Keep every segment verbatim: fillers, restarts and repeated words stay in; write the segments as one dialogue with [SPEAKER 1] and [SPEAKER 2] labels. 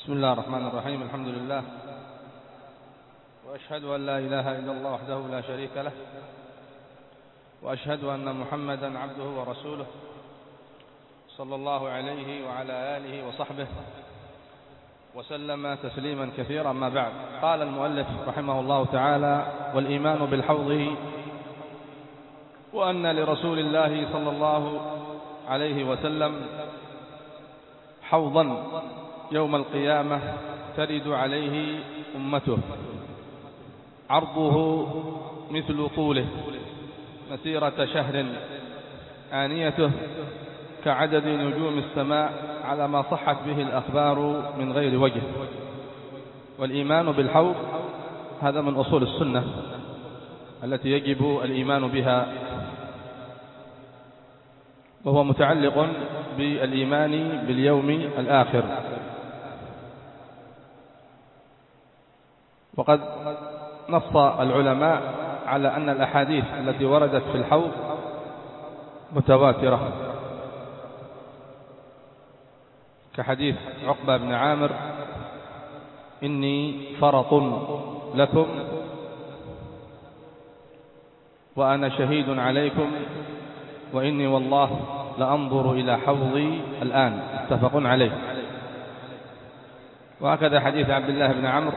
[SPEAKER 1] بسم الله الرحمن الرحيم. الحمد لله، وأشهد أن لا إله إلا الله وحده لا شريك له، وأشهد أن محمدا عبده ورسوله صلى الله عليه وعلى آله وصحبه وسلم تسليما كثيرا. ما بعد، قال المؤلف رحمه الله تعالى: والإيمان بالحوض، وأن لرسول الله صلى الله عليه وسلم حوضا يوم القيامة ترد عليه أمته، عرضه مثل طوله مسيرة شهر، آنيته كعدد نجوم السماء، على ما صحت به الأخبار من غير وجه. والإيمان بالحوض هذا من أصول السنة التي يجب الإيمان بها، وهو متعلق بالإيمان باليوم الآخر. وقد نص العلماء على أن الأحاديث التي وردت في الحوض متواترة، كحديث عقبة بن عامر: إني فرط لكم وأنا شهيد عليكم، وإني والله لأنظر إلى حوضي الآن، متفق عليه. وهكذا حديث عبد الله بن عمرو: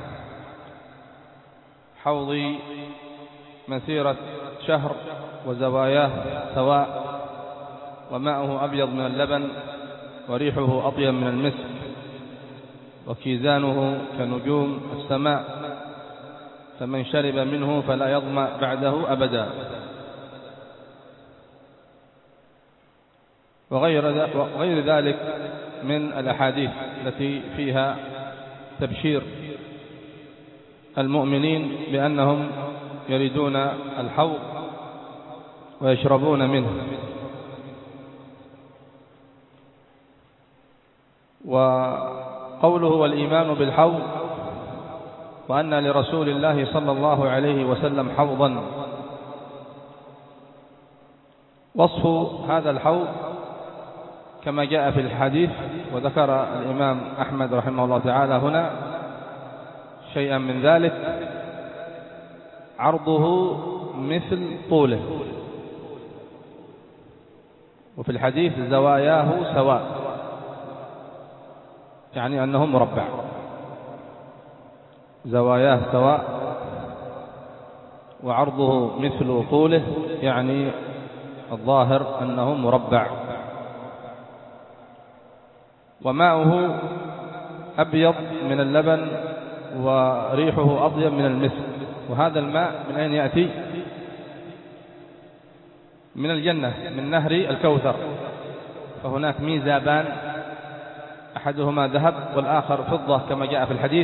[SPEAKER 1] حوضي مسيرة شهر وزواياه سواء، وماؤه أبيض من اللبن وريحه أطيب من المسك، وكيزانه كنجوم السماء، فمن شرب منه فلا يظمأ بعده أبدا. وغير ذلك من الأحاديث التي فيها تبشير المؤمنين بأنهم يريدون الحوض ويشربون منه. وقوله والإيمان بالحوض، وأن لرسول الله صلى الله عليه وسلم حوضا، وصف هذا الحوض كما جاء في الحديث، وذكر الإمام أحمد رحمه الله تعالى هنا شيئا من ذلك: عرضه مثل طوله، وفي الحديث زواياه سواء، يعني أنه مربع، زواياه سواء، وعرضه مثل طوله، يعني الظاهر أنه مربع. وماؤه أبيض من اللبن وريحه أطيب من المسك. وهذا الماء من أين يأتي؟ من الجنة، من نهر الكوثر. فهناك ميزابان، أحدهما ذهب والآخر فضة كما جاء في الحديث،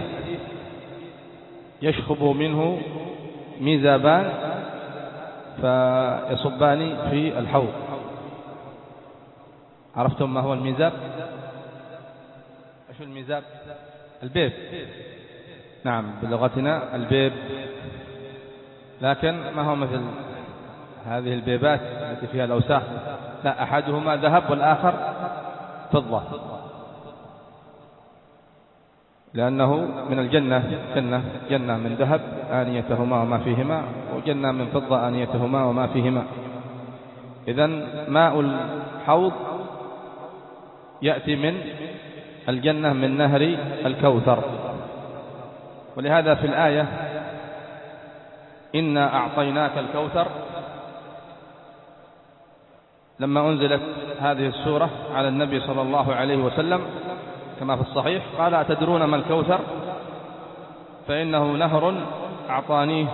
[SPEAKER 1] يشخب منه ميزابان فيصبان في الحوض. عرفتم ما هو الميزاب؟ ايش الميزاب؟ البيب، نعم بلغتنا البيب، لكن ما هو مثل هذه البيبات التي فيها الأوساخ، لا، أحدهما ذهب والآخر فضة، لأنه من الجنة، جنة جنة من ذهب آنيتهما وما فيهما، وجنة من فضة آنيتهما وما فيهما. إذن ماء الحوض يأتي من الجنة من نهر الكوثر. ولهذا في الآية: إنا أعطيناك الكوثر، لما أنزلت هذه السورة على النبي صلى الله عليه وسلم كما في الصحيح، قال: أتدرون ما الكوثر؟ فإنه نهر أعطانيه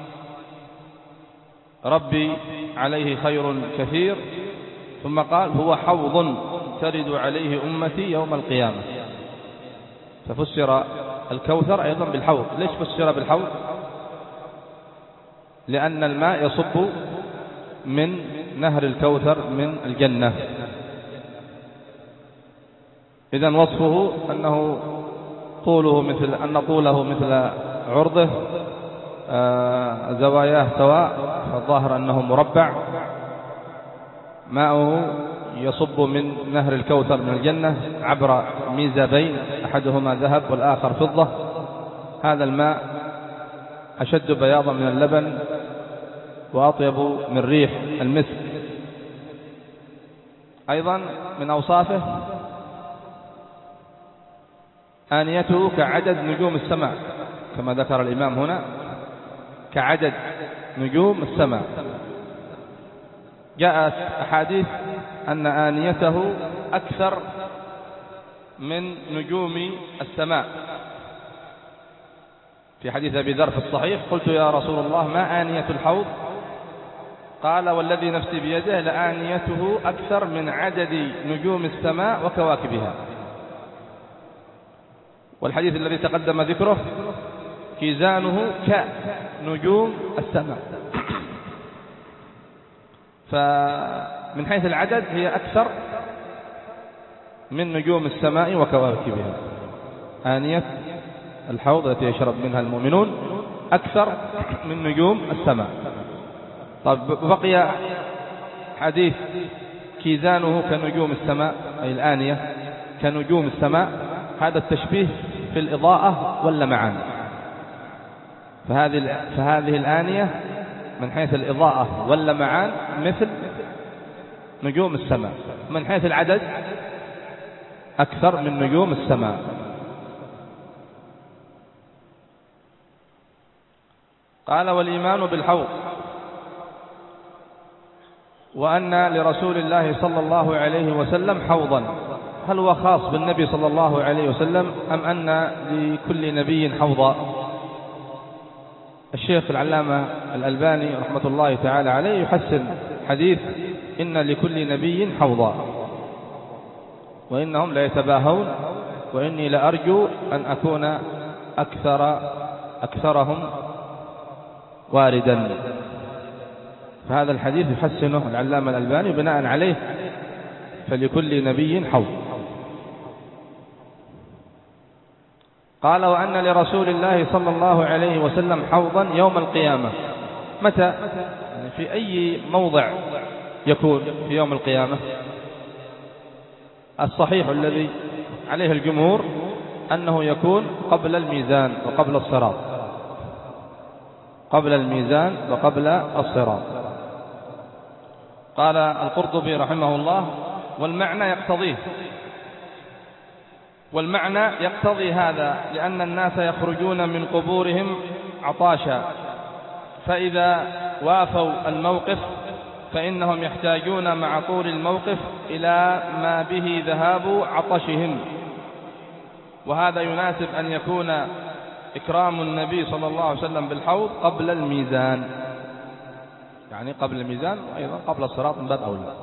[SPEAKER 1] ربي عليه خير كثير. ثم قال: هو حوض ترد عليه أمتي يوم القيامة. ففسر الكوثر أيضا بالحوض. ليش فسر بالحوض؟ لأن الماء يصب من نهر الكوثر من الجنة. إذن وصفه أنه طوله مثل أن طوله مثل عرضه، آه زواياه سواء، فالظاهر أنه مربع، ماؤه يصب من نهر الكوثر من الجنة عبر ميزابين، أحدهما ذهب والآخر فضة. هذا الماء أشد بياضا من اللبن وأطيب من ريح المسك. أيضا من أوصافه آنيته كعدد نجوم السماء، كما ذكر الإمام هنا، كعدد نجوم السماء. جاءت أحاديث أن آنيته أكثر من نجوم السماء. في حديث أبي ذر في الصحيح: قلت يا رسول الله ما آنية الحوض؟ قال والذي نفسي بيده لآنيته أكثر من عدد نجوم السماء وكواكبها. والحديث الذي تقدم ذكره: كيزانه كنجوم السماء. فمن حيث العدد هي أكثر من نجوم السماء وكواكبها. آنية الحوض التي يشرب منها المؤمنون أكثر من نجوم السماء. طيب بقي حديث كيزانه كنجوم السماء، أي الآنية كنجوم السماء. هذا التشبيه في الإضاءة واللمعان. فهذه فهذه الآنية من حيث الإضاءة واللمعان مثل نجوم السماء، من حيث العدد أكثر من نجوم السماء. قال والإيمان بالحوض، وأن لرسول الله صلى الله عليه وسلم حوضا. هل هو خاص بالنبي صلى الله عليه وسلم أم أن لكل نبي حوضا؟ الشيخ العلامة الألباني رحمة الله تعالى عليه يحسن حديث إن لكل نبي حوضا وإنهم لا يتباهون وإني لأرجو أن أكون أكثر أكثرهم واردا. فهذا الحديث يحسنه العلامة الألباني بناء عليه فلكل نبي حوض. قال وأن لرسول الله صلى الله عليه وسلم حوضا يوم القيامة. متى؟ يعني في أي موضع يكون في يوم القيامة؟ الصحيح الذي عليه الجمهور أنه يكون قبل الميزان وقبل الصراط، قبل الميزان وقبل الصراط. قال القرطبي رحمه الله والمعنى يقتضيه، والمعنى يقتضي هذا لأن الناس يخرجون من قبورهم عطاشا، فإذا وافوا الموقف فإنهم يحتاجون مع طول الموقف إلى ما به ذهاب عطشهم، وهذا يناسب أن يكون إكرام النبي صلى الله عليه وسلم بالحوض قبل الميزان، يعني قبل الميزان وأيضا قبل الصراط من باب أولى.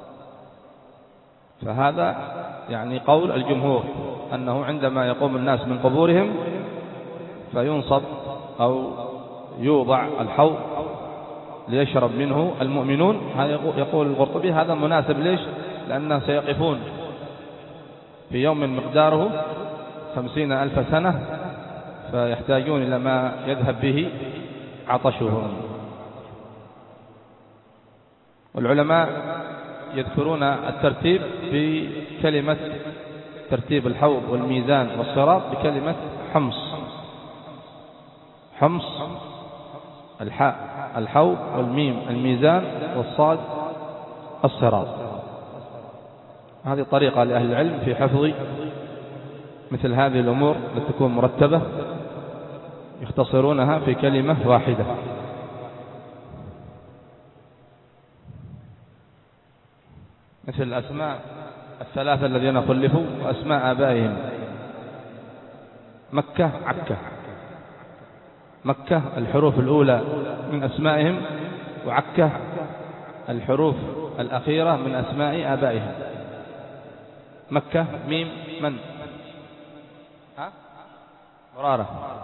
[SPEAKER 1] فهذا يعني قول الجمهور أنه عندما يقوم الناس من قبورهم فينصب أو يوضع الحوض ليشرب منه المؤمنون. هذا يقول القرطبي هذا مناسب. ليش؟ لأنهم سيقفون في يوم مقداره خمسين ألف سنة فيحتاجون إلى ما يذهب به عطشهم. والعلماء يذكرون الترتيب بكلمة ترتيب الحوض والميزان والصراط بكلمة حمص. حمص الحاء الحوض والميم الميزان والصاد الصراط. هذه طريقة لأهل العلم في حفظ مثل هذه الأمور التي تكون مرتبة، يختصرونها في كلمة واحدة. مثل الأسماء الثلاثة الذين خلفوا وأسماء آبائهم: مكة عكة. مكة الحروف الأولى من أسمائهم، وعكة الحروف الأخيرة من أسماء آبائهم. مكة ميم من؟ ها؟ مرارة.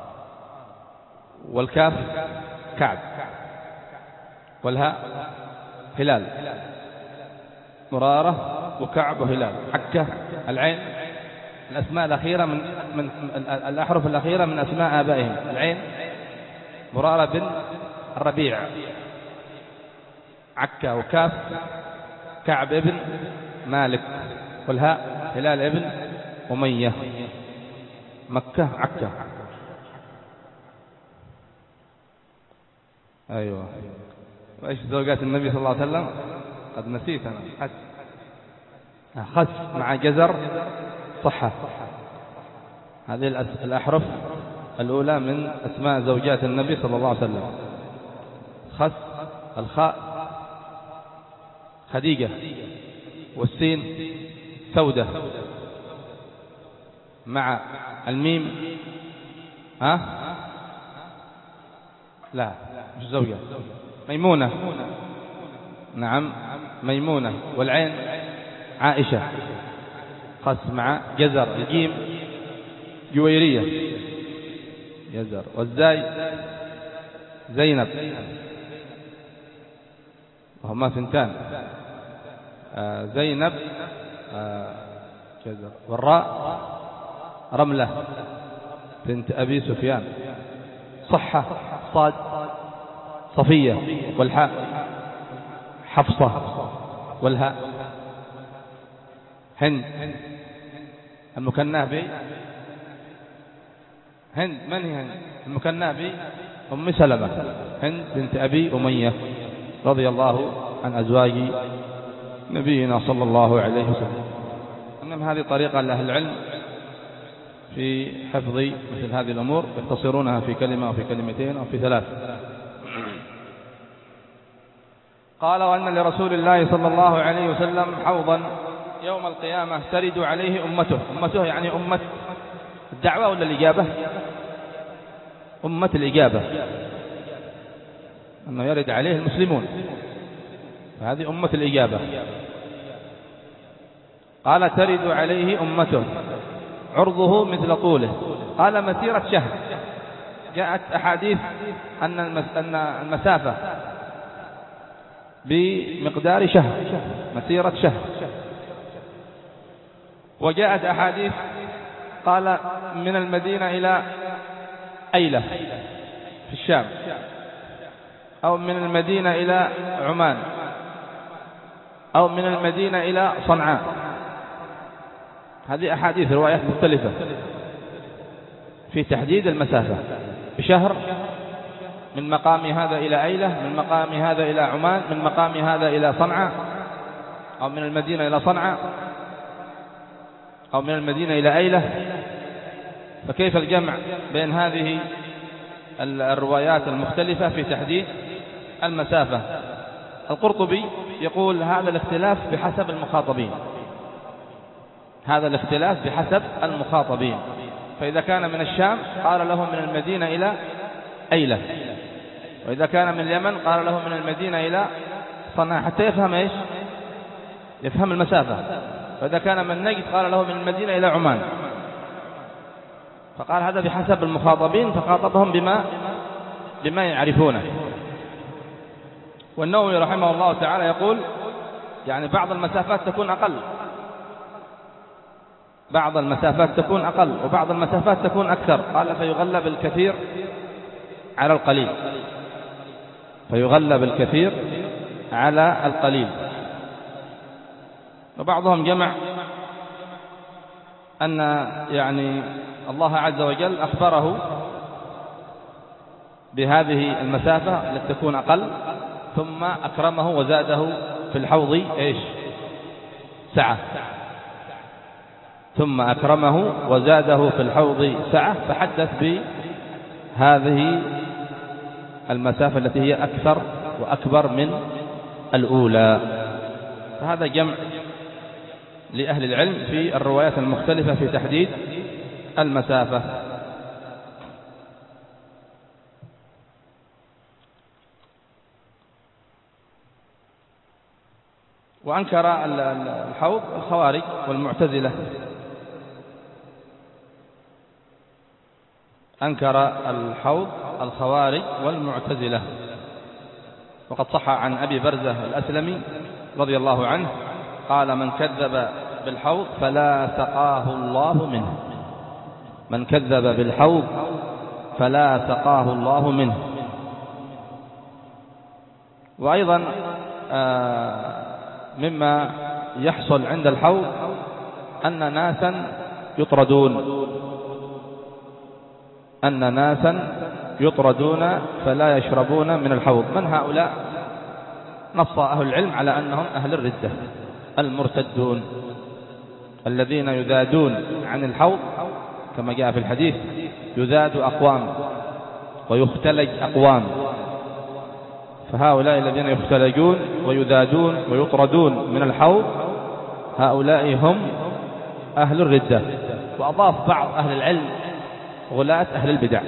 [SPEAKER 1] والكاف كعب. والهاء هلال. مرارة وكعب وهلال. عكة العين الأسماء الأخيرة من, من الأحرف الأخيرة من أسماء آبائهم. العين مرارة بن الربيع. عكة وكاف كعب ابن مالك، والهاء هلال ابن أمية. مكة عكة. أيوة. وإيش زوجات النبي صلى الله عليه وسلم؟ قد نسيت أنا. حس خس مع جزر صحة. هذه الأحرف الأولى من أسماء زوجات النبي صلى الله عليه وسلم. خس، الخاء خديجة، والسين سودة، مع الميم ها لا مش زوجة، ميمونة. نعم ميمونة. والعين عائشة. خس مع جزر. الجيم جويرية جزر. والزاي زينب، وهما ثنتان. آه زينب آه جزر. والراء رملة بنت أبي سفيان. صحة صاد صفية. والحاء حفصة. والهاء هند المكناه ب هند. من هي هند المكناه ب أم سلمة. هند بنت أبي أمية رضي الله عن أزواج نبينا صلى الله عليه وسلم. إنما هذه طريقة لأهل العلم في حفظ مثل هذه الأمور، يختصرونها في كلمة أو في كلمتين أو في ثلاث. قال: وأن لرسول الله صلى الله عليه وسلم حوضا يوم القيامة ترد عليه أمته. أمته يعني أمة الدعوة ولا الإجابة؟ أمة الإجابة، أنه يرد عليه المسلمون، فهذه أمة الإجابة. قال: ترد عليه أمته عرضه مثل طوله. قال: مسيرة شهر. جاءت أحاديث أن المسافة بمقدار شهر، مسيرة شهر. وجاءت أحاديث قال من المدينة إلى أيلة في الشام، أو من المدينة إلى عمان، أو من المدينة إلى صنعاء. هذه أحاديث روايات مختلفة في تحديد المسافة بشهر. من مقام هذا إلى أيلة، من مقام هذا إلى عمان، من مقام هذا إلى صنعاء، أو من المدينة إلى صنعاء، أو من المدينة إلى أيلة. فكيف الجمع بين هذه الروايات المختلفة في تحديد المسافة؟ القرطبي يقول: هذا الاختلاف بحسب المخاطبين، هذا الاختلاف بحسب المخاطبين. فإذا كان من الشام قال له من المدينة إلى أيلة، وإذا كان من اليمن قال له من المدينة إلى صنعاء، حتى يفهم إيش؟ يفهم المسافة. وإذا كان من نجد قال له من المدينة إلى عمان. فقال هذا بحسب المخاطبين، فخاطبهم بما بما يعرفونه. والنووي رحمه الله تعالى يقول: يعني بعض المسافات تكون أقل، بعض المسافات تكون أقل وبعض المسافات تكون أكثر. قال: فيغلب الكثير على القليل، فيغلب الكثير على القليل. وبعضهم جمع أن يعني الله عز وجل أخبره بهذه المسافة التي تكون أقل، ثم أكرمه وزاده في الحوض إيش؟ سعة. ثم أكرمه وزاده في الحوض سعة، فحدث بهذه المسافة التي هي أكثر وأكبر من الأولى. فهذا جمع لأهل العلم في الروايات المختلفة في تحديد المسافة. وأنكر الحوض الخوارج والمعتزلة، أنكر الحوض الخوارج والمعتزلة. وقد صح عن أبي برزة الأسلمي رضي الله عنه قال: من كذب بالحوض فلا سقاه الله منه، من كذب بالحوض فلا سقاه الله منه. وأيضا مما يحصل عند الحوض أن ناسا يطردون أن ناسا يطردون فلا يشربون من الحوض. من هؤلاء؟ نص أهل العلم على أنهم أهل الردة المرتدون الذين يذادون عن الحوض، كما جاء في الحديث: يذاد أقوام ويختلج أقوام. فهؤلاء الذين يختلجون ويذادون ويطردون من الحوض هؤلاء هم أهل الردة. وأضاف بعض أهل العلم غلاة أهل البدع،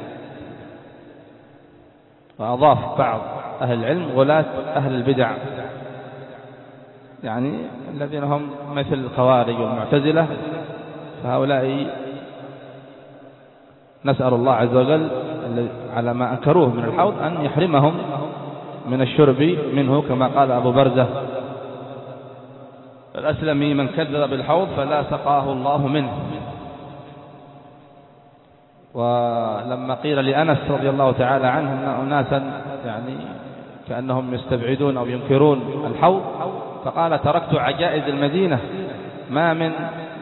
[SPEAKER 1] وأضاف بعض أهل العلم غلاة أهل البدع، يعني الذين هم مثل الخوارج والمعتزلة. فهؤلاء نسأل الله عز وجل على ما أنكروه من الحوض أن يحرمهم من الشرب منه، كما قال أبو برزة الأسلمي: من كذب بالحوض فلا سقاه الله منه. ولما قيل لأنس رضي الله تعالى عنه أن أناسا يعني كأنهم يستبعدون أو ينكرون الحوض، فقال: تركت عجائز المدينة ما من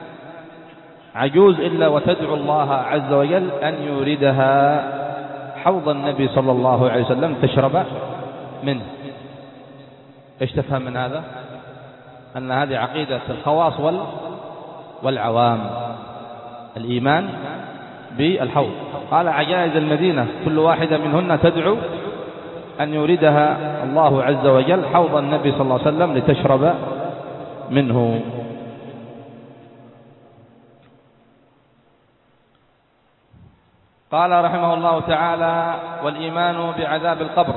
[SPEAKER 1] عجوز إلا وتدعو الله عز وجل أن يوردها حوض النبي صلى الله عليه وسلم تشرب منه. ايش تفهم من هذا؟ أن هذه عقيدة الخواص والعوام، الإيمان بالحوض. قال: عجائز المدينة كل واحدة منهن تدعو أن يوردها الله عز وجل حوض النبي صلى الله عليه وسلم لتشرب منه. قال رحمه الله تعالى: والإيمان بعذاب القبر،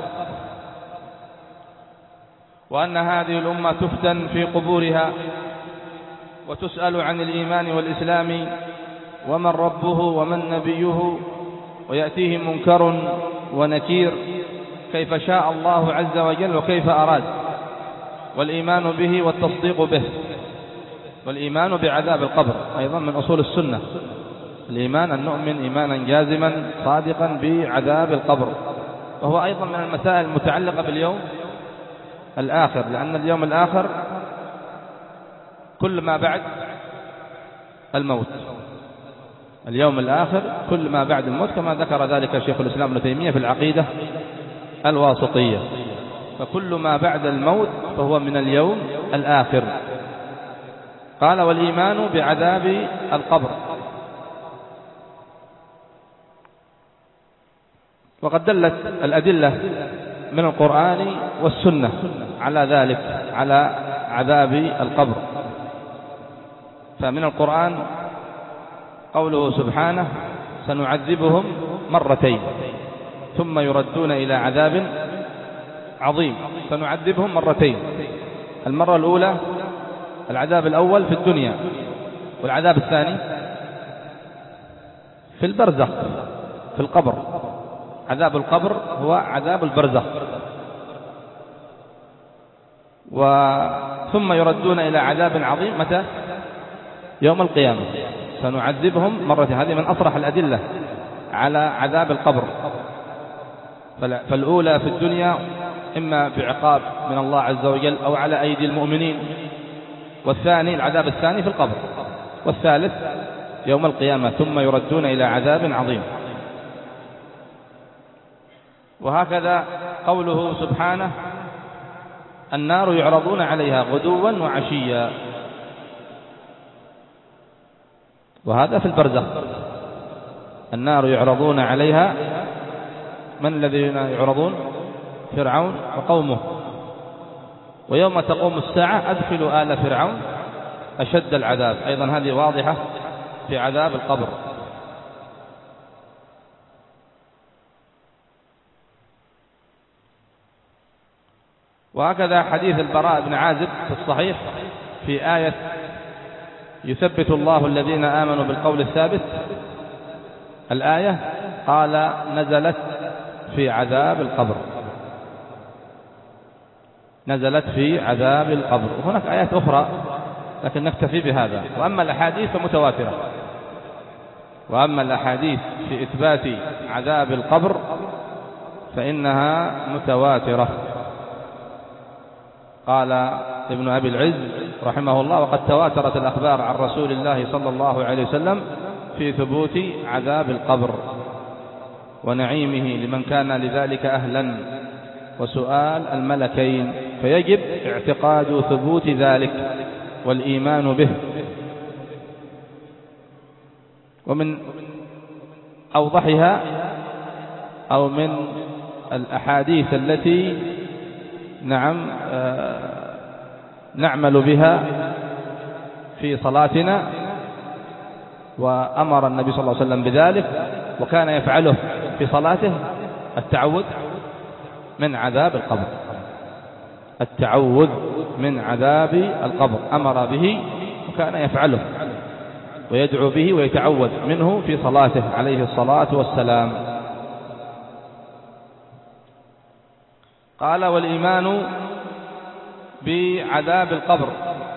[SPEAKER 1] وأن هذه الأمة تفتن في قبورها وتسأل عن الإيمان والإسلام ومن ربه ومن نبيه، ويأتيه منكر ونكير كيف شاء الله عز وجل وكيف أراد، والإيمان به والتصديق به. والإيمان بعذاب القبر أيضا من أصول السنة، الإيمان أن نؤمن إيمانا جازما صادقا بعذاب القبر، وهو أيضا من المسائل المتعلقة باليوم الآخر، لأن اليوم الآخر كل ما بعد الموت. اليوم الآخر كل ما بعد الموت، كما ذكر ذلك شيخ الإسلام ابن تيمية في العقيدة الواسطية. فكل ما بعد الموت فهو من اليوم الآخر. قال: والإيمان بعذاب القبر. وقد دلت الأدلة من القرآن والسنة على ذلك، على عذاب القبر. فمن القرآن قوله سبحانه: سنعذبهم مرتين ثم يردون إلى عذاب عظيم. سنعذبهم مرتين، المرة الأولى العذاب الأول في الدنيا، والعذاب الثاني في البرزخ في القبر. عذاب القبر هو عذاب البرزخ. ثم يردون إلى عذاب عظيم متى؟ يوم القيامة. سنعذبهم مرتين، هذه من أصرح الأدلة على عذاب القبر. فالأولى في الدنيا إما بعقاب من الله عز وجل أو على أيدي المؤمنين، والثاني العذاب الثاني في القبر، والثالث يوم القيامة ثم يردون إلى عذاب عظيم. وهكذا قوله سبحانه: النار يعرضون عليها غدوا وعشيا، وهذا في البرزخ. النار يعرضون عليها، من الذين يعرضون؟ فرعون وقومه. ويوم تقوم الساعة أدخلوا آل فرعون أشد العذاب. أيضا هذه واضحة في عذاب القبر. وهكذا حديث البراء بن عازب في الصحيح في آية: يثبت الله الذين آمنوا بالقول الثابت. الآية قال: نزلت في عذاب القبر، نزلت في عذاب القبر. وهناك آيات أخرى لكن نكتفي بهذا. وأما الأحاديث فمتواترة، وأما الأحاديث في إثبات عذاب القبر فإنها متواترة. قال ابن أبي العز: رحمه الله: وقد تواترت الأخبار عن رسول الله صلى الله عليه وسلم في ثبوت عذاب القبر ونعيمه لمن كان لذلك أهلا وسؤال الملكين، فيجب اعتقاد ثبوت ذلك والإيمان به. ومن أوضحها أو من الأحاديث التي نعم نعمل بها في صلاتنا، وأمر النبي صلى الله عليه وسلم بذلك وكان يفعله في صلاته: التعوذ من عذاب القبر. التعوذ من عذاب القبر أمر به وكان يفعله ويدعو به ويتعوذ منه في صلاته عليه الصلاة والسلام. قال: والإيمان بعذاب القبر.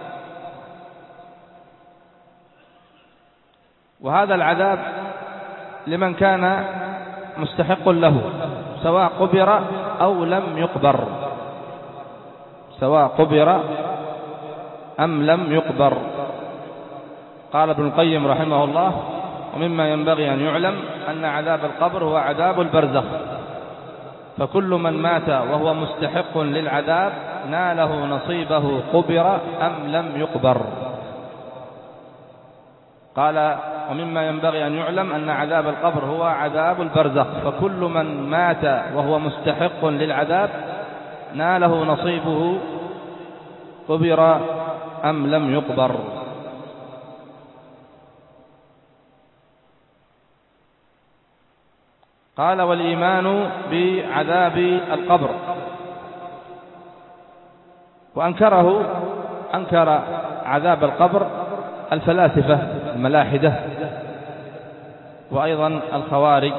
[SPEAKER 1] وهذا العذاب لمن كان مستحق له، سواء قبر أو لم يقبر، سواء قبر أم لم يقبر. قال ابن القيم رحمه الله: ومما ينبغي أن يعلم أن عذاب القبر هو عذاب البرزخ، فكل من مات وهو مستحق للعذاب ناله نصيبه قبر أم لم يقبر. قال: ومما ينبغي أن يعلم أن عذاب القبر هو عذاب البرزخ، فكل من مات وهو مستحق للعذاب ناله نصيبه قبر أم لم يقبر. قال: والإيمان بعذاب القبر. وأنكره أنكر عذاب القبر الفلاسفة الملاحدة، وأيضا الخوارج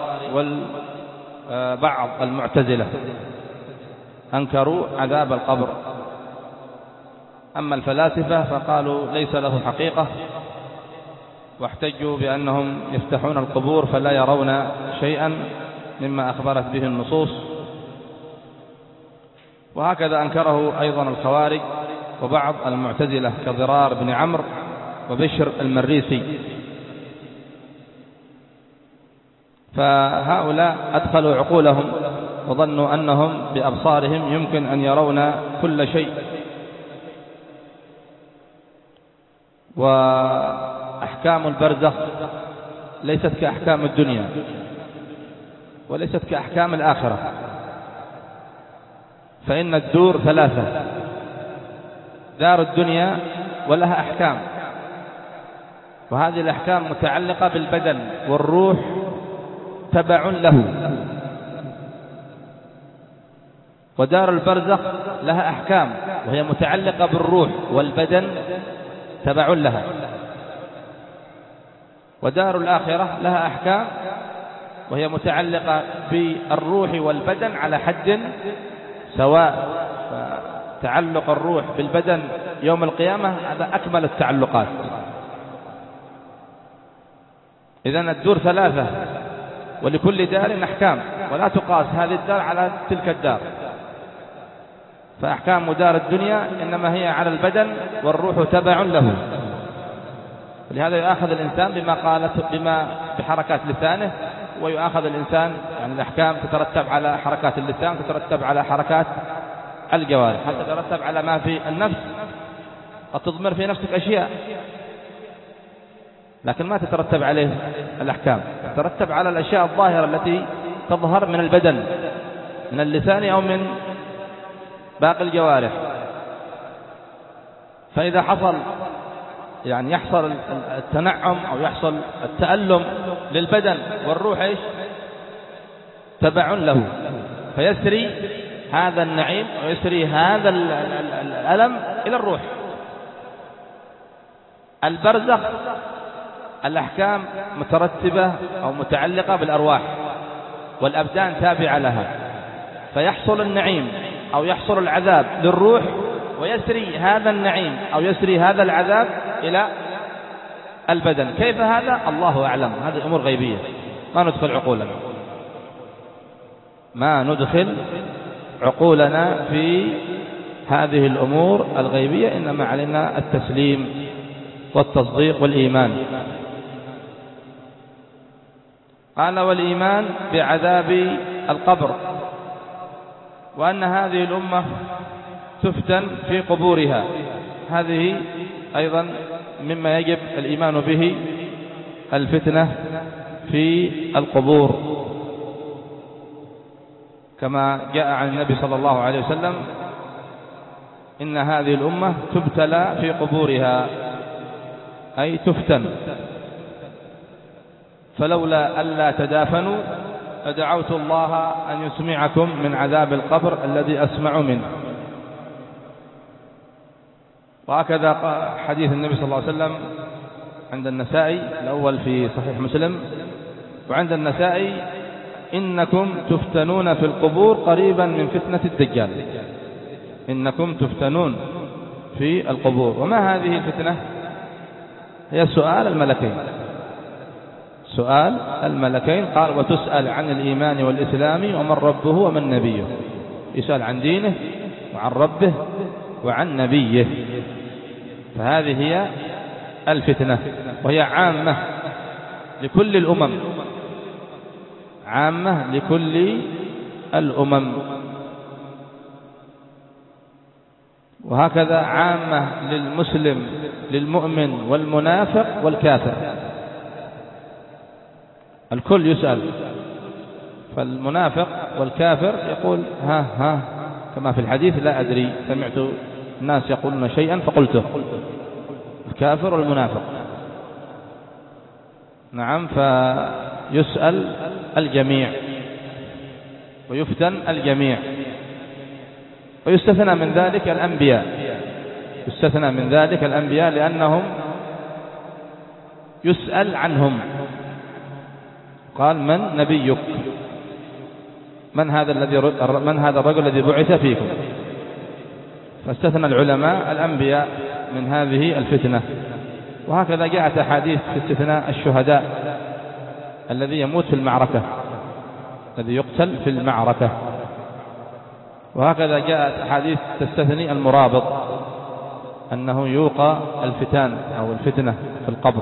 [SPEAKER 1] وبعض المعتزلة أنكروا عذاب القبر. أما الفلاسفة فقالوا ليس له حقيقة، واحتجوا بأنهم يفتحون القبور فلا يرون شيئا مما أخبرت به النصوص. وهكذا أنكره أيضا الخوارج وبعض المعتزلة كضرار بن عمرو وبشر المريسي. فهؤلاء أدخلوا عقولهم وظنوا أنهم بأبصارهم يمكن أن يرون كل شيء، وأحكام البرزخ ليست كأحكام الدنيا وليست كأحكام الآخرة، فإن الدور ثلاثة: دار الدنيا ولها أحكام، وهذه الأحكام متعلقة بالبدن والروح تبع له. ودار البرزخ لها أحكام وهي متعلقة بالروح والبدن تبع لها. ودار الآخرة لها أحكام وهي متعلقة بالروح والبدن على حد سواء. تعلق الروح بالبدن يوم القيامة هذا أكمل التعلقات. إذن الدور ثلاثة، ولكل دار أحكام، ولا تقاس هذه الدار على تلك الدار. فأحكام دار الدنيا إنما هي على البدن والروح تبع له. ولهذا يؤاخذ الإنسان بما قالت بما بحركات لسانه، ويؤاخذ الإنسان يعني الأحكام تترتب على حركات اللسان، تترتب على حركات الجوارح، حتى تترتب على ما في النفس. قد تضمر في نفسك أشياء لكن ما تترتب عليه الأحكام، تترتب على الأشياء الظاهرة التي تظهر من البدن، من اللسان أو من باقي الجوارح. فإذا حصل يعني يحصل التنعم أو يحصل التألم للبدن والروح إيش تبع له، فيسري هذا النعيم ويسري هذا الألم إلى الروح. البرزخ الأحكام مترتبة أو متعلقة بالأرواح والأبدان تابعة لها، فيحصل النعيم أو يحصل العذاب للروح، ويسري هذا النعيم أو يسري هذا العذاب إلى البدن. كيف هذا؟ الله أعلم، هذه أمور غيبية ما ندخل عقولنا ما ندخل عقولنا في هذه الأمور الغيبية إنما علينا التسليم والتصديق والإيمان. قال والإيمان بعذاب القبر، وأن هذه الأمة تفتن في قبورها، هذه أيضا مما يجب الإيمان به، الفتنة في القبور، كما جاء عن النبي صلى الله عليه وسلم إن هذه الأمة تبتلى في قبورها، أي تفتن، فلولا ألا تدافنوا فدعوت الله أن يسمعكم من عذاب القبر الذي أسمع منه. وهكذا حديث النبي صلى الله عليه وسلم عند النسائي، الأول في صحيح مسلم، وعند النسائي إنكم تفتنون في القبور قريبا من فتنة الدجال، إنكم تفتنون في القبور. وما هذه الفتنة؟ هي سؤال الملكين، سؤال الملكين. قال وتسأل عن الإيمان والإسلام ومن ربه ومن نبيه، يسأل عن دينه وعن ربه وعن نبيه. فهذه هي الفتنة، وهي عامة لكل الأمم، عامة لكل الأمم، وهكذا عامة للمسلم للمؤمن والمنافق والكافر، الكل يسأل. فالمنافق والكافر يقول ها ها كما في الحديث لا أدري، سمعت الناس يقولون شيئا فقلته، الكافر والمنافق. نعم، فيسأل الجميع ويفتن الجميع، ويستثنى من ذلك الأنبياء، يستثنى من ذلك الأنبياء لأنهم يسأل عنهم. قال من نبيك؟ من هذا الذي من هذا الرجل الذي بعث فيكم؟ فاستثنى العلماء الأنبياء من هذه الفتنة. وهكذا جاءت أحاديث في استثناء الشهداء الذي يموت في المعركة، الذي يقتل في المعركة. وهكذا جاءت أحاديث تستثني المرابط، أنه يوقى الفتان أو الفتنة في القبر.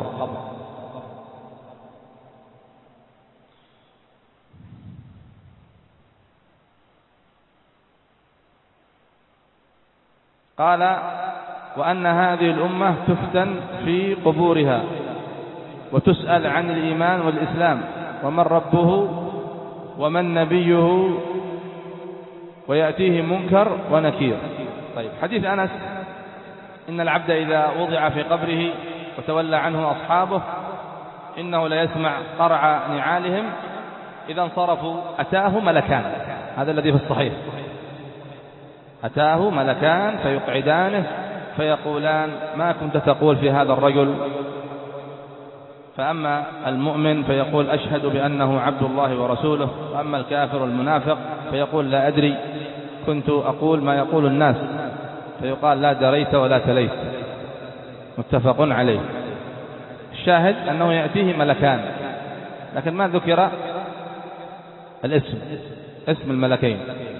[SPEAKER 1] قال وأن هذه الأمة تفتن في قبورها وتسأل عن الإيمان والإسلام ومن ربه ومن نبيه ويأتيه منكر ونكير. طيب، حديث أنس إن العبد إذا وضع في قبره وتولى عنه أصحابه إنه لا يسمع قرع نعالهم، إذا انصرفوا أتاه ملكان، هذا الذي في الصحيح، أتاه ملكان فيقعدانه فيقولان ما كنت تقول في هذا الرجل؟ فأما المؤمن فيقول أشهد بأنه عبد الله ورسوله، وأما الكافر والمنافق فيقول لا أدري، كنت أقول ما يقول الناس، فيقال لا دريت ولا تليت. متفق عليه. الشاهد أنه يأتيه ملكان، لكن ما ذكر الاسم، اسم الملكين.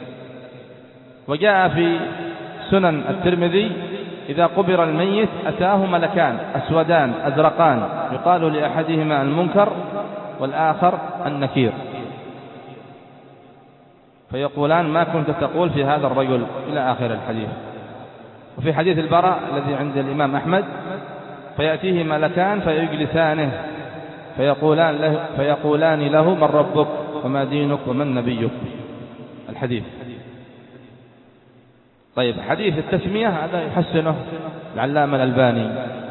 [SPEAKER 1] وجاء في سنن الترمذي إذا قبر الميت أتاه ملكان أسودان أزرقان، يقال لأحدهما المنكر والآخر النكير، فيقولان ما كنت تقول في هذا الرجل، إلى آخر الحديث. وفي حديث البراء الذي عند الإمام أحمد فيأتيه ملكان فيجلسانه فيقولان له, فيقولان له من ربك وما دينك ومن نبيك، الحديث. طيب، حديث التسمية هذا يحسنه العلامة الألباني،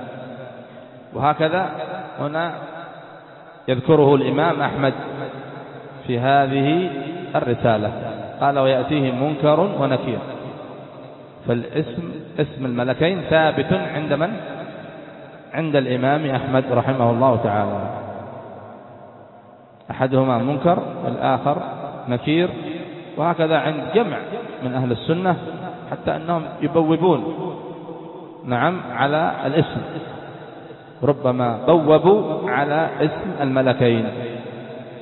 [SPEAKER 1] وهكذا هنا يذكره الإمام أحمد في هذه الرسالة، قال ويأتيه منكر ونكير. فالاسم اسم الملكين ثابت عند من؟ عند الإمام أحمد رحمه الله تعالى، أحدهما منكر والآخر نكير. وهكذا عند جمع من أهل السنة، حتى أنهم يبوبون نعم على الاسم، ربما بوبوا على اسم الملكين.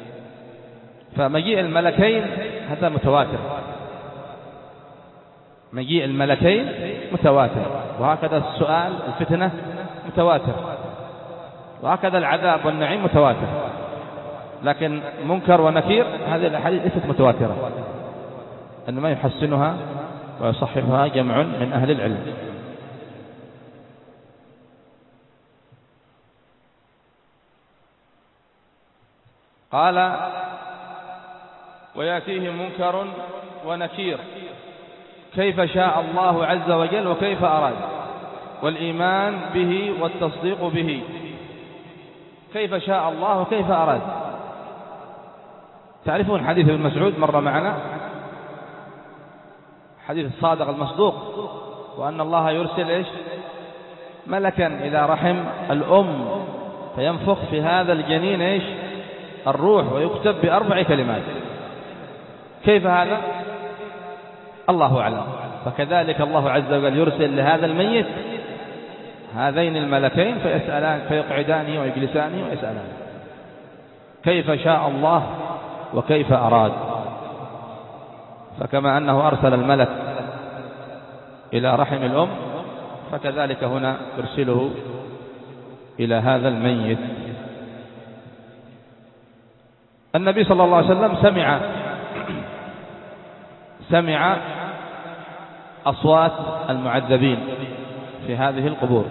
[SPEAKER 1] فمجيء الملكين هذا متواتر، مجيء الملكين متواتر، وهكذا السؤال الفتنة متواتر، وهكذا العذاب والنعيم متواتر. لكن منكر ونكير هذه الأحاديث ليست متواترة، إنما يحسنها ويصححها جمع من أهل العلم. قال ويأتيه منكر ونكير كيف شاء الله عز وجل وكيف أراد، والإيمان به والتصديق به. كيف شاء الله وكيف أراد. تعرفون حديث ابن مسعود مر معنا، حديث الصادق المصدوق، وأن الله يرسل إيش؟ ملكا إلى رحم الأم فينفخ في هذا الجنين إيش؟ الروح، ويكتب بأربع كلمات. كيف هذا؟ الله أعلم. فكذلك الله عز وجل يرسل لهذا الميت هذين الملكين فيسألان، فيقعدانه ويجلسانه ويسألان كيف شاء الله وكيف أراد. فكما أنه أرسل الملك إلى رحم الأم، فكذلك هنا يرسله إلى هذا الميت. النبي صلى الله عليه وسلم سمع سمع أصوات المعذبين في هذه القبور.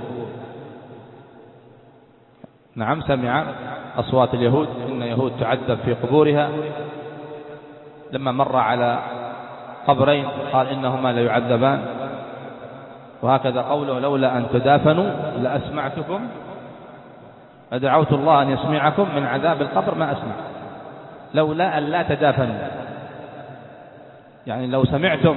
[SPEAKER 1] نعم، سمع أصوات اليهود، إن يهود تعذب في قبورها. لما مر على قبرين قال إنهما لا يعذبان. وهكذا قوله لولا أن تدافنوا لأسمعتكم، لدعوت الله أن يسمعكم من عذاب القبر ما أسمع، لولا أن لا تدافنوا. يعني لو سمعتم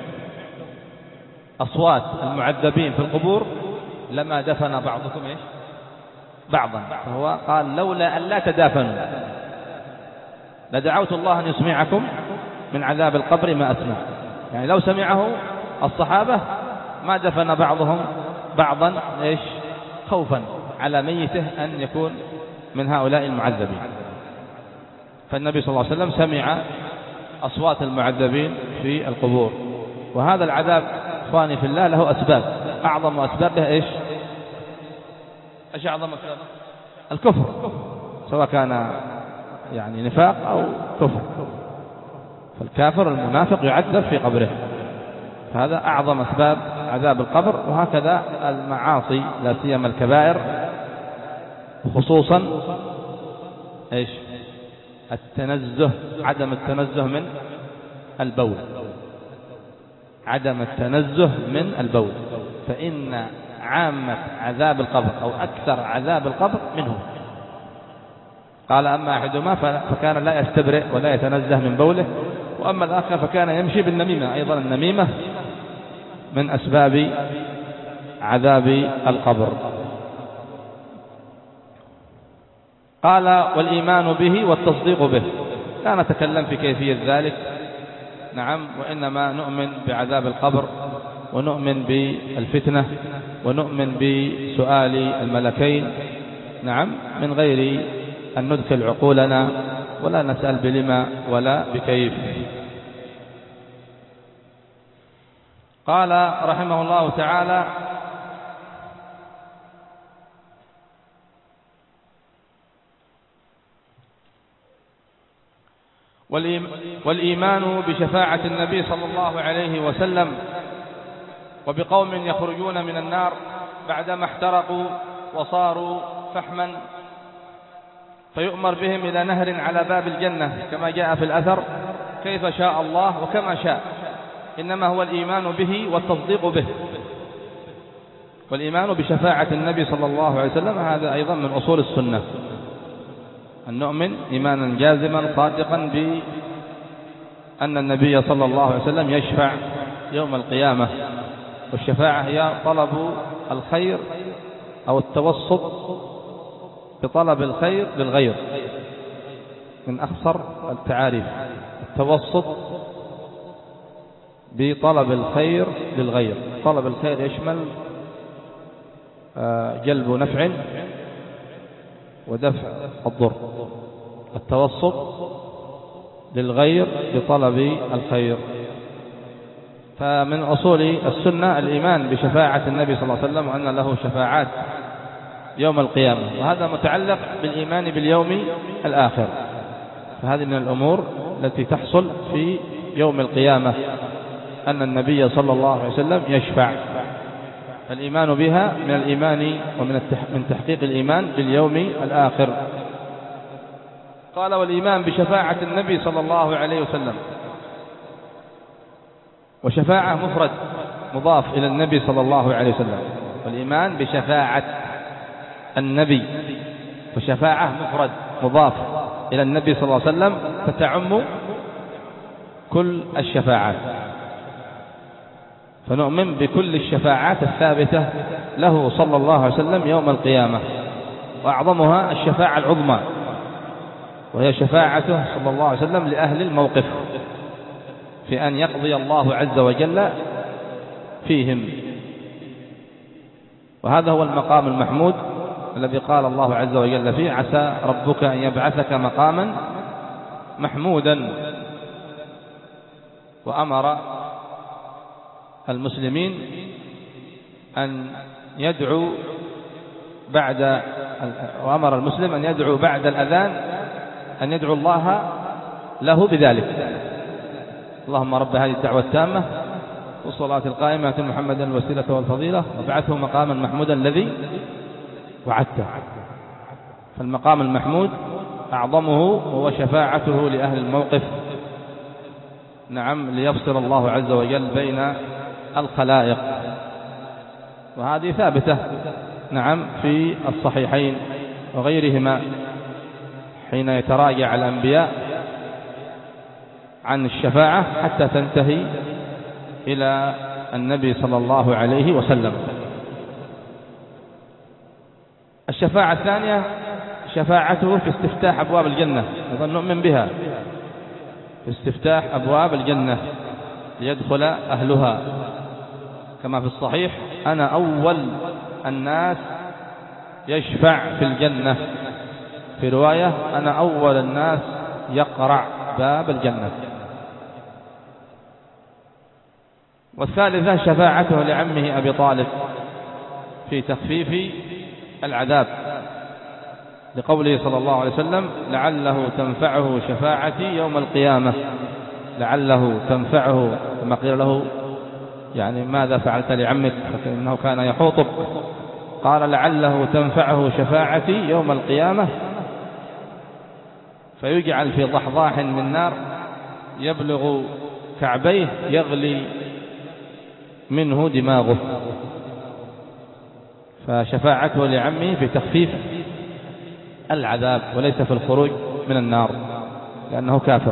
[SPEAKER 1] أصوات المعذبين في القبور لما دفن بعضكم إيش؟ بعضا. فهو قال لولا أن لا تدافنوا لدعوت الله أن يسمعكم من عذاب القبر ما أسمع. يعني لو سمعه الصحابة ما دفن بعضهم بعضا إيش؟ خوفا على ميته أن يكون من هؤلاء المعذبين. فالنبي صلى الله عليه وسلم سمع أصوات المعذبين في القبور. وهذا العذاب إخواني في الله له أسباب، أعظم أسبابه إيش؟ إيش أعظم أسبابه؟ الكفر، سواء كان يعني نفاق أو كفر. فالكافر المنافق يعذب في قبره، فهذا أعظم أسباب عذاب القبر. وهكذا المعاصي لا سيما الكبائر، خصوصا إيش؟ التنزه، عدم التنزه من البول، عدم التنزه من البول، فإن عامة عذاب القبر أو أكثر عذاب القبر منه. قال أما أحدهما فكان لا يستبرئ ولا يتنزه من بوله، وأما الآخر فكان يمشي بالنميمة. أيضا النميمة من أسباب عذاب القبر. قال والإيمان به والتصديق به. لا نتكلم في كيفية ذلك، نعم، وإنما نؤمن بعذاب القبر، ونؤمن بالفتنة، ونؤمن بسؤال الملكين، نعم، من غير أن ندخل عقولنا ولا نسأل بلما ولا بكيف. قال رحمه الله تعالى والإيمان بشفاعة النبي صلى الله عليه وسلم وبقوم يخرجون من النار بعدما احترقوا وصاروا فحما، فيؤمر بهم إلى نهر على باب الجنة كما جاء في الأثر كيف شاء الله وكما شاء، إنما هو الإيمان به والتصديق به. والإيمان بشفاعة النبي صلى الله عليه وسلم هذا أيضا من أصول السنة، أن نؤمن إيمانا جازما صادقا بأن النبي صلى الله عليه وسلم يشفع يوم القيامة. والشفاعة هي طلب الخير أو التوسط بطلب الخير للغير، من أخصر التعاريف التوسط بطلب الخير للغير. طلب الخير يشمل جلب نفع ودفع الضر، التوسط للغير بطلب الخير. فمن أصول السنة الإيمان بشفاعة النبي صلى الله عليه وسلم وأن له شفاعات يوم القيامة، وهذا متعلق بالإيمان باليوم الآخر. فهذه من الأمور التي تحصل في يوم القيامة، أن النبي صلى الله عليه وسلم يشفع، فالإيمان بها من الإيمان ومن من تحقيق الإيمان باليوم الآخر. قال: والإيمان بشفاعة النبي صلى الله عليه وسلم. وشفاعة مفرد مضاف إلى النبي صلى الله عليه وسلم، والإيمان بشفاعة النبي، وشفاعة مفرد مضاف إلى النبي صلى الله عليه وسلم فتعم كل الشفاعات، فنؤمن بكل الشفاعات الثابتة له صلى الله عليه وسلم يوم القيامة، وأعظمها الشفاعة العظمى، وهي شفاعته صلى الله عليه وسلم لأهل الموقف في أن يقضي الله عز وجل فيهم. وهذا هو المقام المحمود الذي قال الله عز وجل فيه: عسى ربك أن يبعثك مقاما محمودا. وأمر المسلمين أن يدعو بعد وأمر المسلم أن يدعو بعد الأذان أن يدعو الله له بذلك: اللهم رب هذه الدعوة التامة والصلاة القائمة آت محمدا الوسيلة والفضيلة وابعثه مقاما محمودا الذي وعدته. فالمقام المحمود أعظمه هو شفاعته لأهل الموقف، نعم، ليفصل الله عز وجل بين الخلائق. وهذه ثابتة نعم في الصحيحين وغيرهما، حين يتراجع الأنبياء عن الشفاعة حتى تنتهي إلى النبي صلى الله عليه وسلم. الشفاعة الثانية شفاعته في استفتاح أبواب الجنة، أيضا نؤمن بها، في استفتاح أبواب الجنة ليدخل أهلها، كما في الصحيح: أنا أول الناس يشفع في الجنة، في رواية: أنا أول الناس يقرع باب الجنة. والثالثة شفاعته لعمه أبي طالب في تخفيف العذاب، لقوله صلى الله عليه وسلم: لعله تنفعه شفاعتي يوم القيامة. لعله تنفعه، كما قيل له يعني ماذا فعلت لعمك فإنه كان يحوطك، قال: لعله تنفعه شفاعتي يوم القيامة، فيجعل في ضحضاح من نار يبلغ كعبيه يغلي منه دماغه. فشفاعته لعمه في تخفيف العذاب وليس في الخروج من النار لأنه كافر.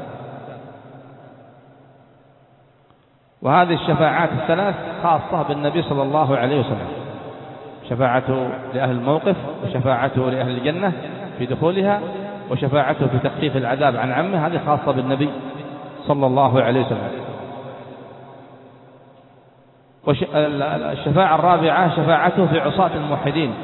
[SPEAKER 1] وهذه الشفاعات الثلاث خاصة بالنبي صلى الله عليه وسلم: شفاعته لأهل الموقف، وشفاعته لأهل الجنة في دخولها، وشفاعته في تخفيف العذاب عن عمه، هذه خاصة بالنبي صلى الله عليه وسلم. والشفاعة الرابعة شفاعته في عصاة الموحدين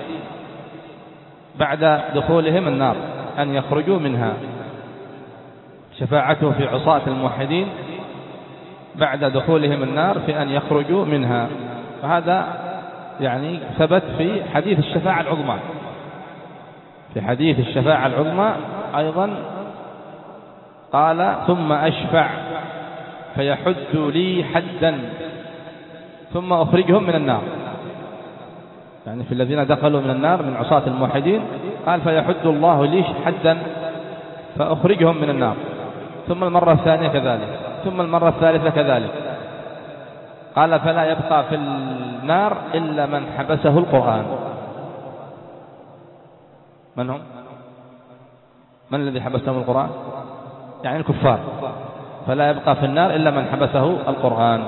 [SPEAKER 1] بعد دخولهم النار أن يخرجوا منها. شفاعته في عصاة الموحدين بعد دخولهم النار في أن يخرجوا منها. وهذا يعني ثبت في حديث الشفاعة العظمى. في حديث الشفاعة العظمى أيضا قال: ثم أشفع فيحد لي حدا ثم أخرجهم من النار. يعني في الذين دخلوا من النار من عصاة الموحدين قال: فيحد الله لي حدا فأخرجهم من النار، ثم المرة الثانية كذلك، ثم المرة الثالثة كذلك. قال: فلا يبقى في النار إلا من حبسه القرآن. من هم؟ من الذي حبسهم القرآن؟ يعني الكفار. فلا يبقى في النار إلا من حبسه القرآن.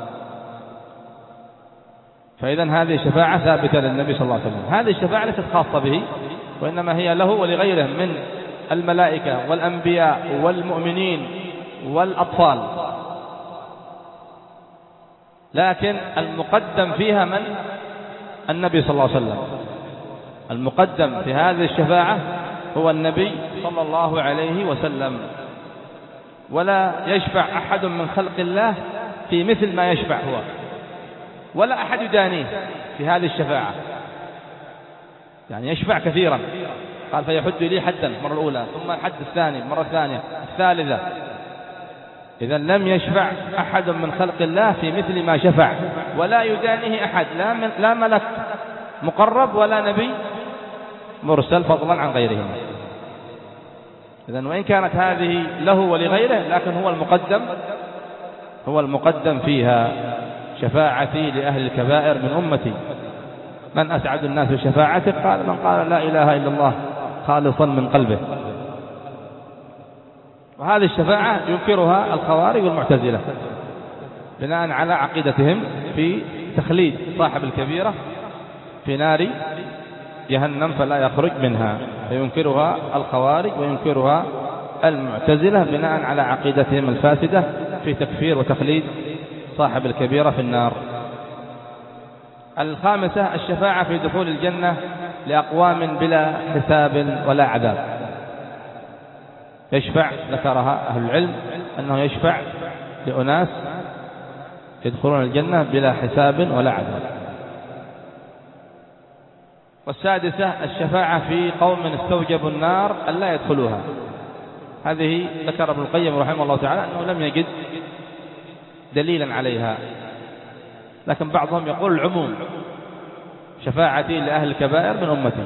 [SPEAKER 1] فإذا هذه شفاعة ثابتة للنبي صلى الله عليه وسلم. هذه الشفاعة ليست خاصة به، وإنما هي له ولغيره من الملائكة والأنبياء والمؤمنين والأطفال، لكن المقدم فيها من؟ النبي صلى الله عليه وسلم. المقدم في هذه الشفاعة هو النبي صلى الله عليه وسلم. ولا يشفع أحد من خلق الله في مثل ما يشفع هو، ولا أحد يدانيه في هذه الشفاعة، يعني يشفع كثيرا. قال فيحد لي حدا المرة الأولى، ثم الحد الثاني المرة الثانية الثالثة. إذا لم يشفع أحد من خلق الله في مثل ما شفع، ولا يدانيه أحد، لا, من لا ملك مقرب ولا نبي مرسل فضلا عن غيرهم. إذن وإن كانت هذه له ولغيره، لكن هو المقدم هو المقدم فيها. شفاعتي لأهل الكبائر من أمتي، من أسعد الناس بشفاعته؟ قال من قال لا إله إلا الله خالصا من قلبه. وهذه الشفاعة ينكرها الخوارج والمعتزلة بناء على عقيدتهم في تخليد صاحب الكبيرة في نار جهنم فلا يخرج منها، فينكرها الخوارج وينكرها المعتزلة بناء على عقيدتهم الفاسدة في تكفير وتخليد صاحب الكبيرة في النار. الخامسة الشفاعة في دخول الجنة لأقوام بلا حساب ولا عذاب. يشفع، ذكرها أهل العلم أنه يشفع لأناس يدخلون الجنة بلا حساب ولا عذاب. والسادسة الشفاعة في قوم استوجبوا النار ألا يدخلوها. هذه ذكر ابن القيم رحمه الله تعالى أنه لم يجد دليلا عليها، لكن بعضهم يقول العموم، شفاعتي لأهل الكبائر من أمتي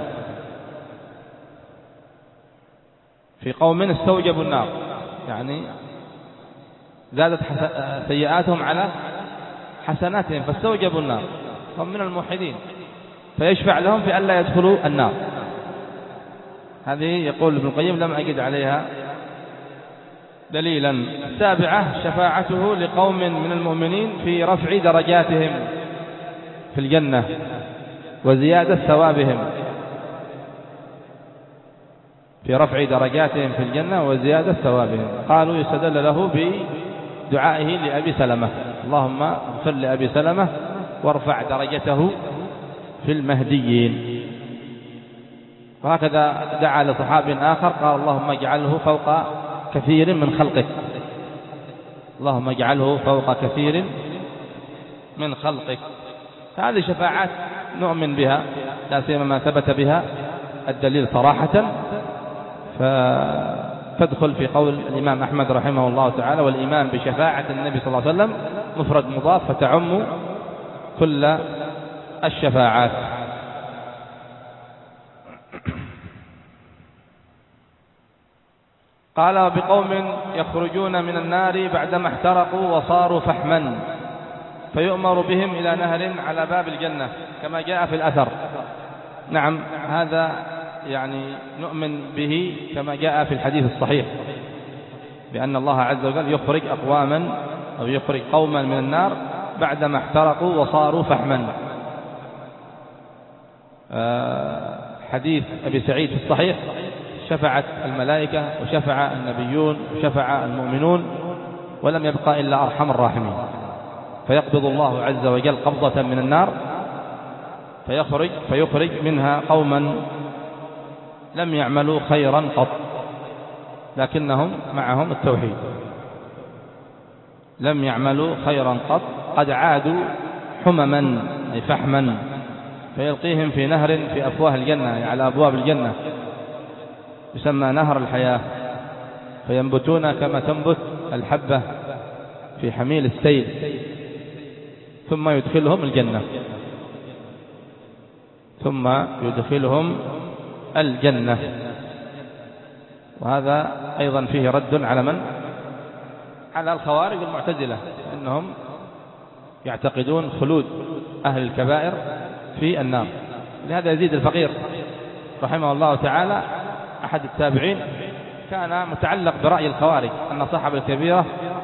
[SPEAKER 1] في قوم استوجبوا النار، يعني زادت سيئاتهم على حسناتهم فاستوجبوا النار، هم من الموحدين، فيشفع لهم في ألا يدخلوا النار. هذه يقول ابن القيم لم أجد عليها دليلا. السابعة شفاعته لقوم من المؤمنين في رفع درجاتهم في الجنة وزيادة ثوابهم، في رفع درجاتهم في الجنة وزيادة ثوابهم. قالوا يستدل له بدعائه لأبي سلمة، اللهم اغفر لأبي سلمة وارفع درجته في المهديين. وهكذا دعا لصحاب آخر قال اللهم اجعله فوق كثير من خلقك، اللهم اجعله فوق كثير من خلقك. هذه شفاعات نؤمن بها، لا سيما ما ثبت بها الدليل صراحة، فتدخل في قول الإمام أحمد رحمه الله تعالى والإيمان بشفاعة النبي صلى الله عليه وسلم مفرد مضاف فتعم كل الشفاعات. قال بقوم يخرجون من النار بعدما احترقوا وصاروا فحما فيؤمر بهم إلى نهر على باب الجنة كما جاء في الأثر. نعم، هذا يعني نؤمن به كما جاء في الحديث الصحيح بأن الله عز وجل يخرج أقواما أو يخرج قوما من النار بعدما احترقوا وصاروا فحما. حديث أبي سعيد في الصحيح شفعت الملائكة وشفع النبيون وشفع المؤمنون ولم يبقى إلا أرحم الراحمين، فيقبض الله عز وجل قبضة من النار فيخرج فيخرج منها قوما لم يعملوا خيرا قط لكنهم معهم التوحيد، لم يعملوا خيرا قط قد عادوا حمما أي فحما، فيلقيهم في نهر في أفواه الجنة على أبواب الجنة يسمى نهر الحياة، فينبتون كما تنبت الحبة في حميل السيل، ثم يدخلهم الجنة ثم يدخلهم الجنة. وهذا أيضا فيه رد على من؟ على الخوارج والمعتزلة، أنهم يعتقدون خلود أهل الكبائر في النار. لهذا يزيد الفقير رحمه الله تعالى أحد التابعين كان متعلق برأي الخوارج أن صاحب الكبيرة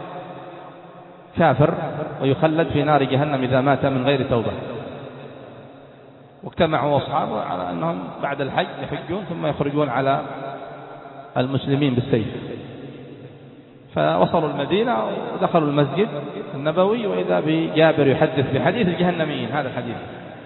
[SPEAKER 1] كافر ويخلد في نار جهنم إذا مات من غير توبة، واجتمعوا أصحابه على أنهم بعد الحج يحجون ثم يخرجون على المسلمين بالسيف، فوصلوا المدينة ودخلوا المسجد النبوي وإذا بجابر يحدث بحديث الجهنميين، هذا الحديث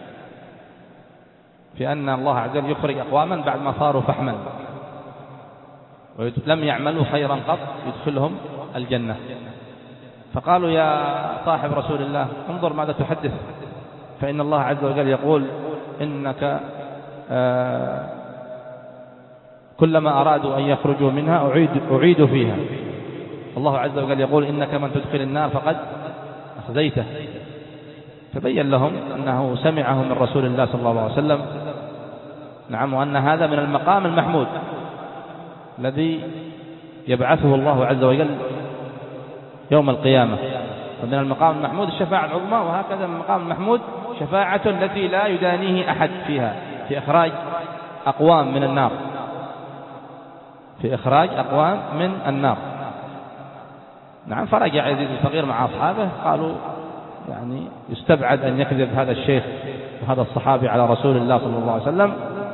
[SPEAKER 1] في أن الله عز وجل يخرج أقواما بعد ما صاروا فحما ولم يعملوا خيرا قط يدخلهم الجنة. فقالوا يا صاحب رسول الله انظر ماذا تحدث، فإن الله عز وجل يقول إنك آه كلما أرادوا أن يخرجوا منها أعيد أعيدوا فيها. الله عز وجل يقول إنك من تدخل النار فقد أخزيته. فبين لهم أنه سمعه من رسول الله صلى الله عليه وسلم، نعم، وأن هذا من المقام المحمود الذي يبعثه الله عز وجل يوم القيامة. ومن المقام المحمود الشفاعة العظمى، وهكذا من المقام المحمود شفاعة التي لا يدانيه أحد فيها في إخراج أقوام من النار، في إخراج أقوام من النار. نعم. فرجع يزيد الفقير مع أصحابه قالوا يعني يستبعد أن يكذب هذا الشيخ وهذا الصحابي على رسول الله صلى الله عليه وسلم،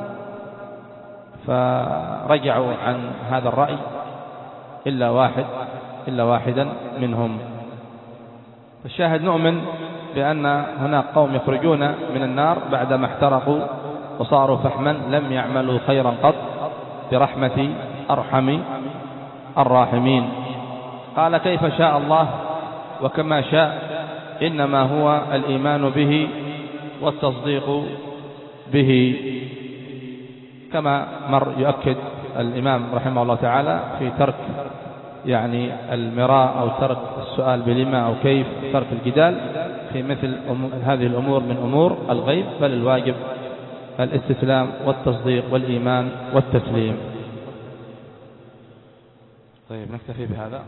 [SPEAKER 1] فرجعوا عن هذا الرأي إلا واحد إلا واحدا منهم. الشاهد نؤمن بأن هناك قوم يخرجون من النار بعدما احترقوا وصاروا فحما لم يعملوا خيرا قط برحمة أرحم الراحمين. قال كيف شاء الله وكما شاء، إنما هو الإيمان به والتصديق به، كما مر يؤكد الإمام رحمه الله تعالى في ترك يعني المراء أو ترك السؤال بلما أو كيف، ترك الجدال في مثل هذه الأمور من أمور الغيب، بل الواجب الاستسلام والتصديق والإيمان والتسليم. طيب نكتفي بهذا.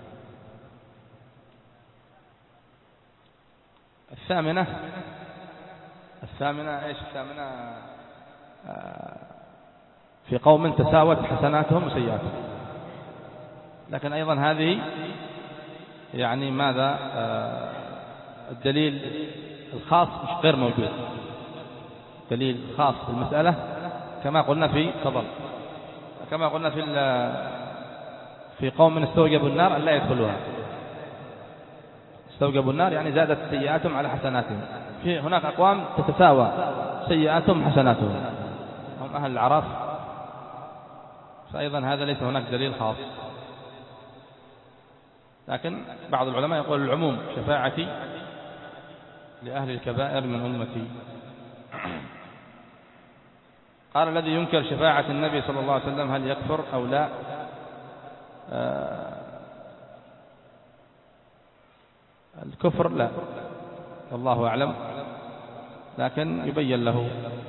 [SPEAKER 1] الثامنة الثامنة إيش الثامنة؟ في قوم تساوت حسناتهم وسيئاتهم. لكن أيضا هذه يعني ماذا الدليل الخاص مش غير موجود، دليل خاص في المسألة كما قلنا في فضل، كما قلنا في في قوم من استوجبوا النار أن لا يدخلوها. استوجبوا النار يعني زادت سيئاتهم على حسناتهم. في هناك أقوام تتساوى سيئاتهم حسناتهم، هم أهل العراف، فأيضا هذا ليس هناك دليل خاص. لكن بعض العلماء يقول العموم شفاعتي لأهل الكبائر من أمتي. قال الذي ينكر شفاعة النبي صلى الله عليه وسلم هل يكفر أو لا؟ آه الكفر لا، والله أعلم، لكن يبين له.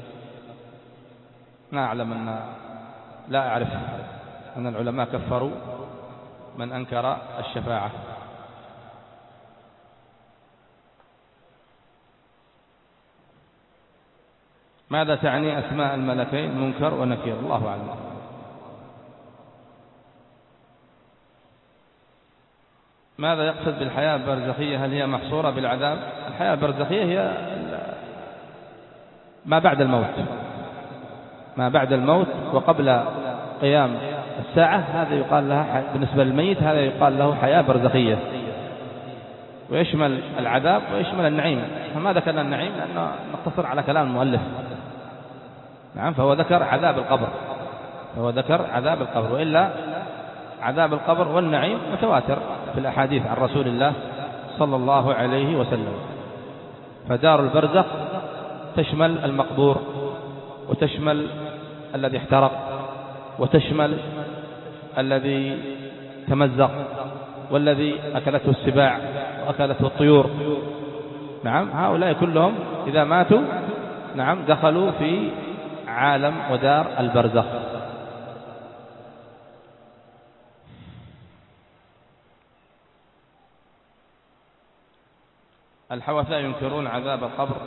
[SPEAKER 1] لا أعلم أن لا أعرف أن العلماء كفروا من أنكر الشفاعة. ماذا تعني أسماء الملكين منكر ونكير؟ الله أعلم. ماذا يقصد بالحياة البرزخية؟ هل هي محصورة بالعذاب؟ الحياة البرزخية هي ما بعد الموت، ما بعد الموت وقبل قيام الساعة، هذا يقال لها بالنسبة للميت هذا يقال له حياة برزخية، ويشمل العذاب ويشمل النعيم. فما ذكرنا النعيم لأنه نقتصر على كلام المؤلف. نعم. فهو ذكر عذاب القبر، فهو ذكر عذاب القبر، وإلا عذاب القبر والنعيم متواتر في الأحاديث عن رسول الله صلى الله عليه وسلم. فدار البرزخ تشمل المقبور، وتشمل الذي احترق، وتشمل الذي تمزق، والذي أكلته السباع وأكلته الطيور. نعم. هؤلاء كلهم إذا ماتوا نعم دخلوا في عالم ودار البرزخ. الحوثاء ينكرون عذاب القبر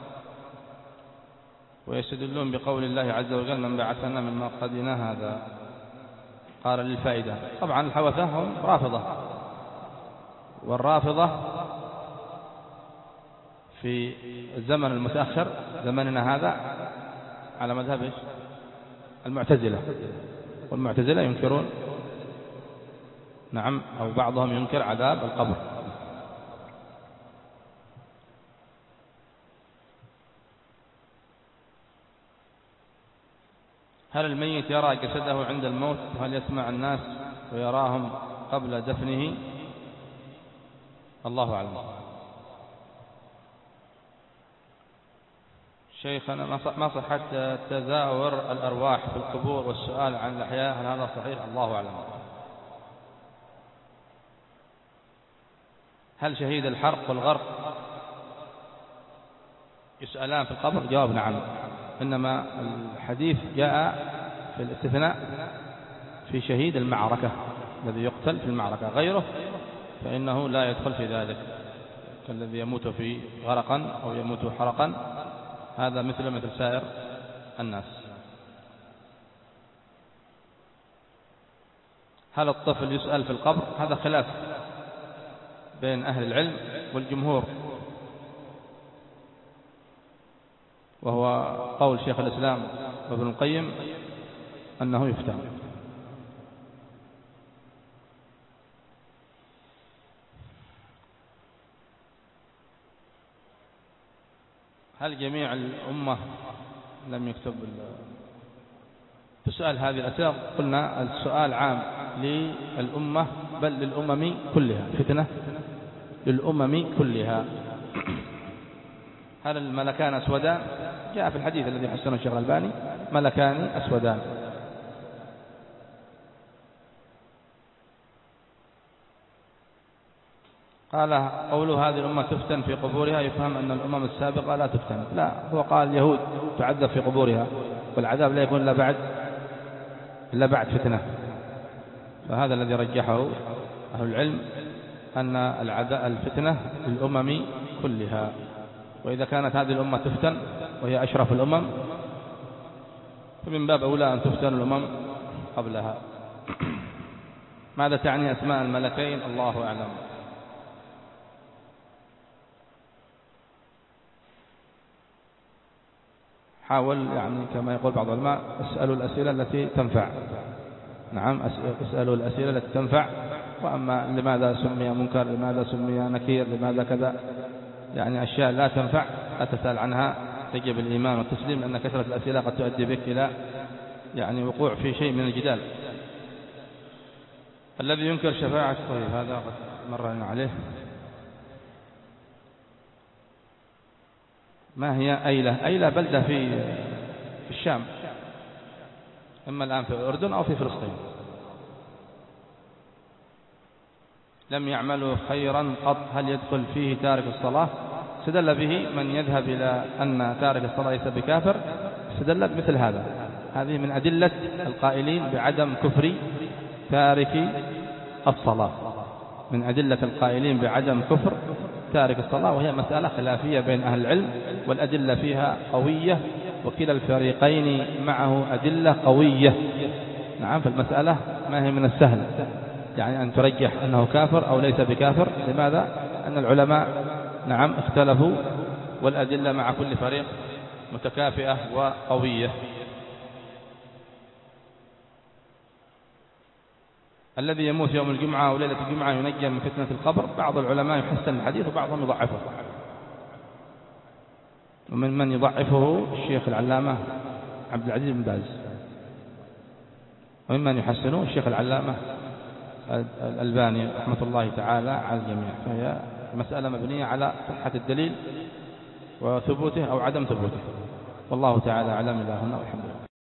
[SPEAKER 1] ويستدلون بقول الله عز وجل من بعثنا من مرقدنا هذا. قال للفائدة. طبعا الحوثاء هم رافضة، والرافضة في الزمن المتأخر زمننا هذا على مذهب إيش؟ المعتزلة، والمعتزلة ينكرون نعم أو بعضهم ينكر عذاب القبر. هل الميت يرى جسده عند الموت؟ وهل يسمع الناس ويراهم قبل دفنه؟ الله أعلم. شيخنا ما صحة تزاور الأرواح في القبور والسؤال عن الأحياء، هل هذا صحيح؟ الله أعلم. هل شهيد الحرق والغرق يسألان في القبر؟ جواب نعم، إنما الحديث جاء في الاستثناء في شهيد المعركة الذي يقتل في المعركة، غيره فإنه لا يدخل في ذلك، كالذي يموت في غرقا أو يموت حرقا، هذا مثل مثل سائر الناس. هل الطفل يسأل في القبر؟ هذا خلاف بين أهل العلم والجمهور، وهو قول شيخ الإسلام وابن القيم أنه يفتن. هل جميع الأمة لم يكتب تسأل هذه الأسئلة؟ قلنا السؤال عام للأمة بل للأمم كلها، فتنة للأمم كلها. هل الملكان أسودان؟ جاء في الحديث الذي حسنه الشيخ الألباني ملكان أسودان. قال قول هذه الأمة تفتن في قبورها يفهم أن الأمم السابقة لا تفتن، لا، هو قال اليهود تعذب في قبورها والعذاب لا يكون إلا بعد إلا بعد فتنة، فهذا الذي رجحه أهل العلم أن العذاب الفتنة للأمم كلها، وإذا كانت هذه الأمة تفتن وهي أشرف الأمم فمن باب أولى أن تفتن الأمم قبلها. ماذا تعني أسماء الملكين؟ الله أعلم. حاول يعني كما يقول بعض العلماء اسألوا الأسئلة التي تنفع. نعم، اسألوا الأسئلة التي تنفع، وأما لماذا سمي منكر، لماذا سمي نكير، لماذا كذا، يعني أشياء لا تنفع لا تسأل عنها، تجب الإيمان والتسليم، لأن كثرة الأسئلة قد تؤدي بك إلى يعني وقوع في شيء من الجدال. الذي ينكر شفاعة، طيب هذا قد مرنا عليه. ما هي أيلة؟ أيلة بلدة في في الشام، إما الآن في الأردن أو في فلسطين. لم يعملوا خيرا قط هل يدخل فيه تارك الصلاة؟ استدل به من يذهب إلى أن تارك الصلاة ليس بكافر، استدل بمثل هذا. هذه من أدلة القائلين بعدم كفر تارك الصلاة، من أدلة القائلين بعدم كفر تارك الصلاة، وهي مسألة خلافية بين أهل العلم والأدلة فيها قوية، وكلا الفريقين معه أدلة قوية. نعم، فالمسألة ما هي من السهل يعني أن ترجح أنه كافر أو ليس بكافر. لماذا؟ أن العلماء نعم اختلفوا، والأدلة مع كل فريق متكافئة وقوية. الذي يموت يوم الجمعة أو ليلة الجمعة ينجى من فتنة القبر، بعض العلماء يحسن الحديث وبعضهم يضعفه، ومن من يضعفه الشيخ العلامة عبد العزيز بن باز، وممن يحسنه الشيخ العلامة الألباني رحمة الله تعالى على الجميع. فهي مسألة مبنية على صحة الدليل وثبوته أو عدم ثبوته، والله تعالى أعلم. إلهنا والحمد لله.